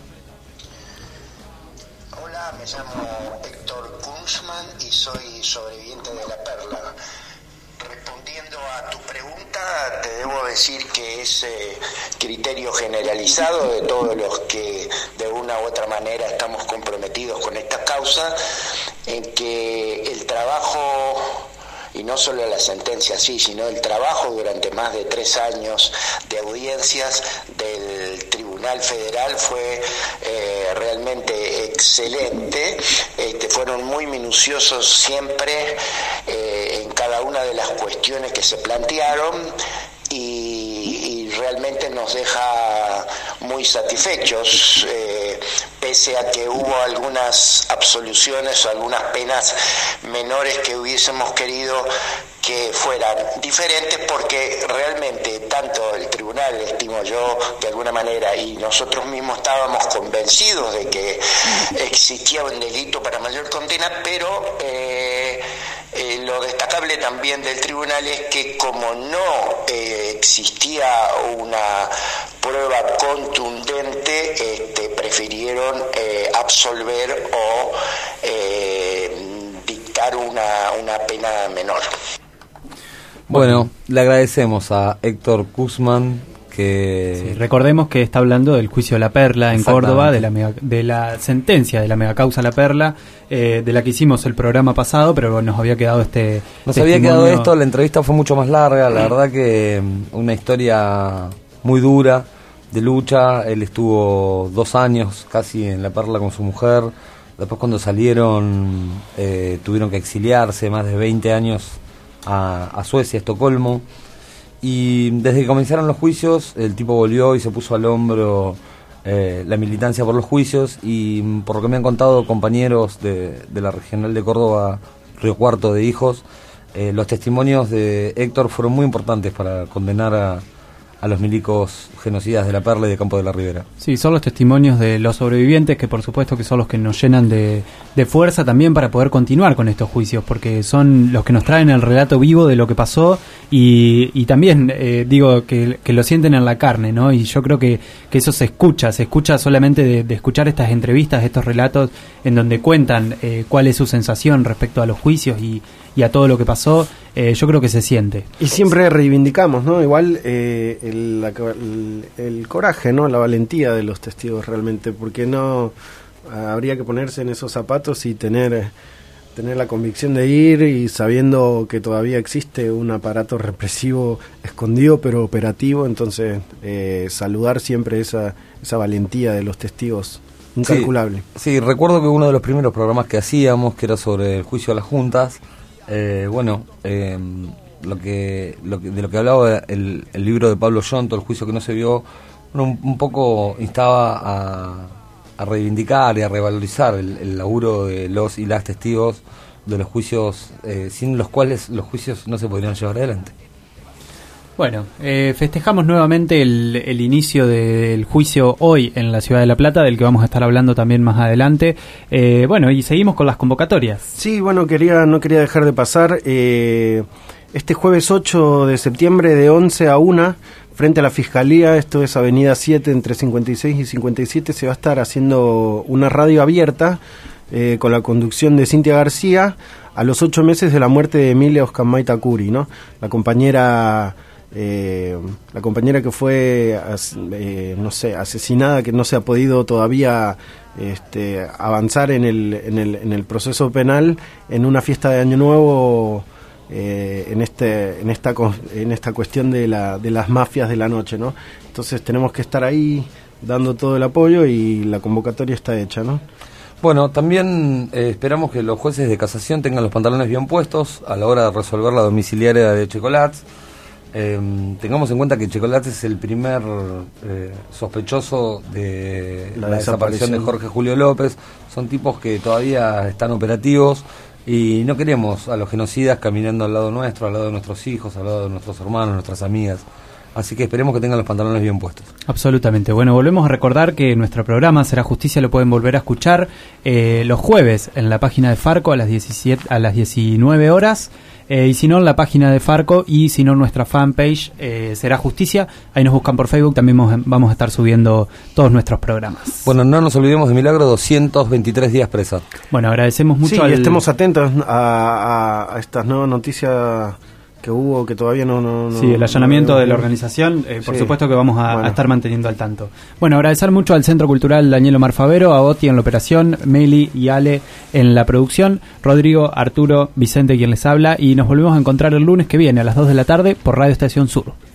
Hola, me llamo Héctor Kunzman y soy sobreviviente de La Perla. Respondiendo a tu pregunta, te debo decir que es criterio generalizado de todos los que de una u otra manera estamos comprometidos con esta causa, en que el trabajo, y no solo la sentencia sí, sino el trabajo durante más de 3 años de audiencias del Tribunal Federal fue realmente excelente. Fueron muy minuciosos siempre en cada una de las cuestiones que se plantearon y realmente nos deja muy satisfechos, pese a que hubo algunas absoluciones o algunas penas menores que hubiésemos querido que fueran diferentes, porque realmente tanto el tribunal, estimo yo, de alguna manera, y nosotros mismos estábamos convencidos de que existía un delito para mayor condena, pero lo destacable también del tribunal es que como no existía una prueba contundente, prefirieron absolver o dictar una pena menor. Bueno, le agradecemos a Héctor Kunzman que... Sí, recordemos que está hablando del juicio de La Perla en Córdoba, de la sentencia de la megacausa La Perla, de la que hicimos el programa pasado, pero nos había quedado había quedado esto, la entrevista fue mucho más larga, la verdad que una historia muy dura de lucha. Él estuvo 2 años casi en La Perla con su mujer, después cuando salieron tuvieron que exiliarse, más de 20 años a Suecia, Estocolmo, y desde que comenzaron los juicios el tipo volvió y se puso al hombro la militancia por los juicios, y por lo que me han contado compañeros de la regional de Córdoba, Río Cuarto de Hijos, los testimonios de Héctor fueron muy importantes para condenar a los milicos genocidas de La Perla y de Campo de la Ribera. Sí, son los testimonios de los sobrevivientes que por supuesto que son los que nos llenan de fuerza también para poder continuar con estos juicios, porque son los que nos traen el relato vivo de lo que pasó y también digo que lo sienten en la carne, ¿no? Y yo creo que eso se escucha solamente de escuchar estas entrevistas, estos relatos en donde cuentan cuál es su sensación respecto a los juicios y a todo lo que pasó. Yo creo que se siente. Y siempre reivindicamos, ¿no? Igual el coraje, ¿no? La valentía de los testigos realmente, porque no habría que ponerse en esos zapatos y tener la convicción de ir y sabiendo que todavía existe un aparato represivo escondido pero operativo. Entonces saludar siempre esa valentía de los testigos, incalculable. Sí, recuerdo que uno de los primeros programas que hacíamos, que era sobre el juicio a las juntas, de lo que hablaba el libro de Pablo Yonto, El juicio que no se vio, un poco instaba a reivindicar y a revalorizar el laburo de los y las testigos de los juicios, sin los cuales los juicios no se podrían llevar adelante. Bueno, festejamos nuevamente el inicio del juicio hoy en la ciudad de La Plata, del que vamos a estar hablando también más adelante. Bueno, y seguimos con las convocatorias. Sí, bueno, no quería dejar de pasar. Este jueves 8 de septiembre de 11 a 1, frente a la Fiscalía, esto es Avenida 7, entre 56 y 57, se va a estar haciendo una radio abierta con la conducción de Cintia García, a los 8 meses de la muerte de Emilia Oscamay Tacuri, ¿no? La compañera que fue asesinada, que no se ha podido todavía avanzar en el proceso penal, en una fiesta de Año Nuevo, en esta cuestión de las mafias de la noche, ¿no? Entonces tenemos que estar ahí dando todo el apoyo y la convocatoria está hecha, ¿no? Bueno, también esperamos que los jueces de casación tengan los pantalones bien puestos a la hora de resolver la domiciliaria de Chocolats. Tengamos en cuenta que Chocolats es el primer sospechoso de la desaparición de Jorge Julio López. Son tipos que todavía están operativos y no queremos a los genocidas caminando al lado nuestro, al lado de nuestros hijos, al lado de nuestros hermanos, nuestras amigas. Así que esperemos que tengan los pantalones bien puestos. Absolutamente. Bueno, volvemos a recordar que nuestro programa Será Justicia lo pueden volver a escuchar los jueves en la página de Farco a las 19 horas. Y si no, en la página de Farco y si no, en nuestra fanpage Será Justicia. Ahí nos buscan por Facebook, también vamos a estar subiendo todos nuestros programas. Bueno, no nos olvidemos de Milagro, 223 días presa. Bueno, agradecemos mucho. Sí, y estemos atentos a estas nuevas noticias que hubo, que todavía no sí, el allanamiento de la organización, por supuesto que vamos a estar manteniendo al tanto. Bueno, agradecer mucho al Centro Cultural Daniel Omar Favero, a Oti en la operación, Meli y Ale en la producción, Rodrigo, Arturo, Vicente quien les habla, y nos volvemos a encontrar el lunes que viene a las 2 de la tarde por Radio Estación Sur.